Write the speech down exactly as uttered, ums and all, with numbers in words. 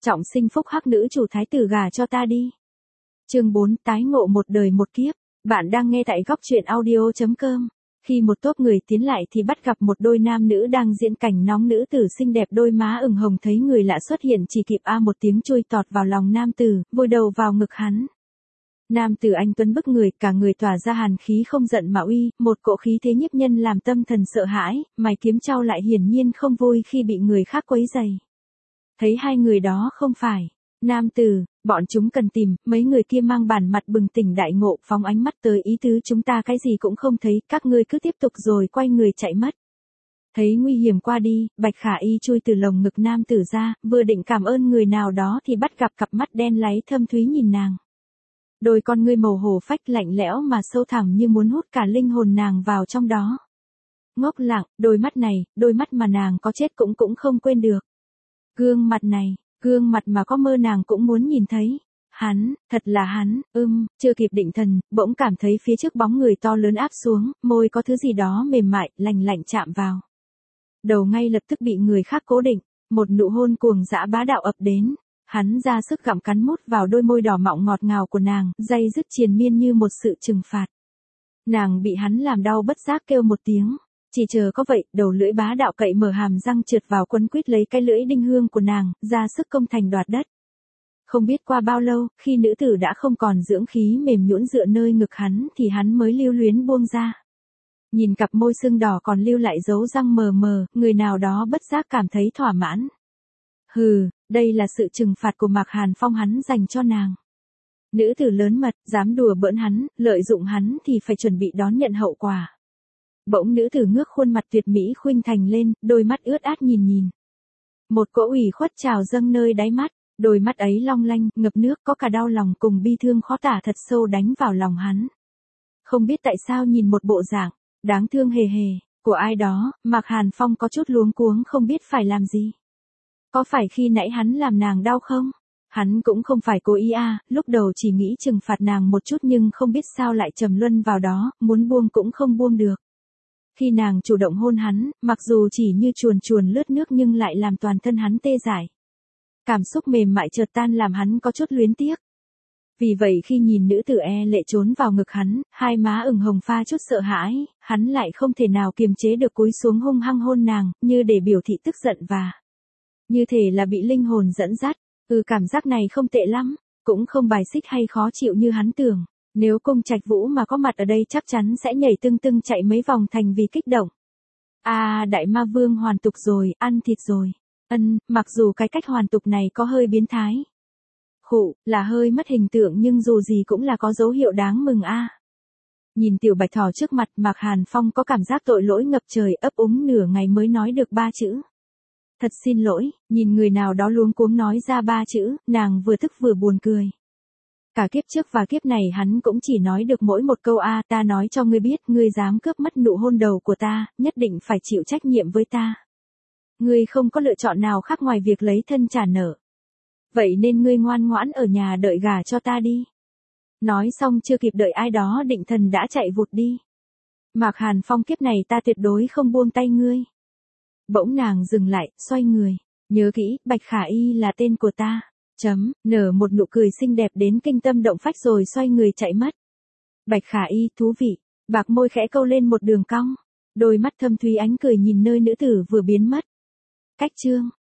Trọng sinh phúc hắc nữ chủ thái tử gả cho ta đi. Chương bốn, tái ngộ một đời một kiếp. Bạn đang nghe tại góc truyện audio chấm com. Khi một tốp người tiến lại thì bắt gặp một đôi nam nữ đang diễn cảnh nóng, nữ tử xinh đẹp đôi má ửng hồng thấy người lạ xuất hiện chỉ kịp a một tiếng chui tọt vào lòng nam tử, vùi đầu vào ngực hắn. Nam tử anh tuấn bức người, cả người tỏa ra hàn khí không giận mà uy, một cỗ khí thế nhiếp nhân làm tâm thần sợ hãi, mày kiếm trao lại hiển nhiên không vui khi bị người khác quấy rầy. Thấy hai người đó không phải nam tử, bọn chúng cần tìm, mấy người kia mang bản mặt bừng tỉnh đại ngộ, phóng ánh mắt tới ý tứ chúng ta cái gì cũng không thấy, các ngươi cứ tiếp tục, rồi quay người chạy mất. Thấy nguy hiểm qua đi, Bạch Khả Y chui từ lồng ngực nam tử ra, vừa định cảm ơn người nào đó thì bắt gặp cặp mắt đen láy thâm thúy nhìn nàng. Đôi con ngươi màu hổ phách lạnh lẽo mà sâu thẳm như muốn hút cả linh hồn nàng vào trong đó. Ngốc lặng, đôi mắt này, đôi mắt mà nàng có chết cũng cũng không quên được. Gương mặt này, gương mặt mà có mơ nàng cũng muốn nhìn thấy. Hắn, thật là hắn, ưm, chưa kịp định thần, bỗng cảm thấy phía trước bóng người to lớn áp xuống, môi có thứ gì đó mềm mại, lành lạnh chạm vào. Đầu ngay lập tức bị người khác cố định, một nụ hôn cuồng dã bá đạo ập đến. Hắn ra sức gặm cắn mút vào đôi môi đỏ mọng ngọt ngào của nàng, day dứt triền miên như một sự trừng phạt. Nàng bị hắn làm đau bất giác kêu một tiếng. Chỉ chờ có vậy, đầu lưỡi bá đạo cậy mở hàm răng trượt vào quấn quýt lấy cái lưỡi đinh hương của nàng, ra sức công thành đoạt đất. Không biết qua bao lâu, khi nữ tử đã không còn dưỡng khí mềm nhũn dựa nơi ngực hắn thì hắn mới lưu luyến buông ra. Nhìn cặp môi sưng đỏ còn lưu lại dấu răng mờ mờ, người nào đó bất giác cảm thấy thỏa mãn. Hừ, đây là sự trừng phạt của Mạc Hàn Phong hắn dành cho nàng. Nữ tử lớn mật, dám đùa bỡn hắn, lợi dụng hắn thì phải chuẩn bị đón nhận hậu quả. Bỗng nữ tử ngước khuôn mặt tuyệt mỹ khuynh thành lên, đôi mắt ướt át nhìn nhìn. Một cỗ ủy khuất trào dâng nơi đáy mắt, đôi mắt ấy long lanh, ngập nước, có cả đau lòng cùng bi thương khó tả thật sâu đánh vào lòng hắn. Không biết tại sao nhìn một bộ dạng đáng thương hề hề của ai đó, Mạc Hàn Phong có chút luống cuống không biết phải làm gì. Có phải khi nãy hắn làm nàng đau không? Hắn cũng không phải cố ý à, lúc đầu chỉ nghĩ trừng phạt nàng một chút nhưng không biết sao lại trầm luân vào đó, muốn buông cũng không buông được. Khi nàng chủ động hôn hắn, mặc dù chỉ như chuồn chuồn lướt nước nhưng lại làm toàn thân hắn tê dại. Cảm xúc mềm mại chợt tan làm hắn có chút luyến tiếc. Vì vậy khi nhìn nữ tử e lệ trốn vào ngực hắn, hai má ửng hồng pha chút sợ hãi, hắn lại không thể nào kiềm chế được cúi xuống hung hăng hôn nàng, như để biểu thị tức giận và như thể là bị linh hồn dẫn dắt. Ừ, cảm giác này không tệ lắm, cũng không bài xích hay khó chịu như hắn tưởng. Nếu Cung Trạch Vũ mà có mặt ở đây chắc chắn sẽ nhảy tưng tưng chạy mấy vòng thành vì kích động. À, đại ma vương hoàn tục rồi, ăn thịt rồi. Ân, mặc dù cái cách hoàn tục này có hơi biến thái. Khụ, là hơi mất hình tượng nhưng dù gì cũng là có dấu hiệu đáng mừng a. À. Nhìn tiểu bạch thỏ trước mặt, Mạc Hàn Phong có cảm giác tội lỗi ngập trời, ấp úng nửa ngày mới nói được ba chữ. Thật xin lỗi, nhìn người nào đó luống cuống nói ra ba chữ, nàng vừa tức vừa buồn cười. Cả kiếp trước và kiếp này hắn cũng chỉ nói được mỗi một câu a, ta nói cho ngươi biết, ngươi dám cướp mất nụ hôn đầu của ta, nhất định phải chịu trách nhiệm với ta. Ngươi không có lựa chọn nào khác ngoài việc lấy thân trả nợ. Vậy nên ngươi ngoan ngoãn ở nhà đợi gả cho ta đi. Nói xong chưa kịp đợi ai đó định thần đã chạy vụt đi. Mạc Hàn Phong, kiếp này ta tuyệt đối không buông tay ngươi. Bỗng nàng dừng lại, xoay người. Nhớ kỹ, Bạch Khả Y là tên của ta. Chấm, nở một nụ cười xinh đẹp đến kinh tâm động phách rồi xoay người chạy mất. Bạch Khả Y, thú vị. Bạc môi khẽ câu lên một đường cong. Đôi mắt thâm thúy ánh cười nhìn nơi nữ tử vừa biến mất. Cách chương.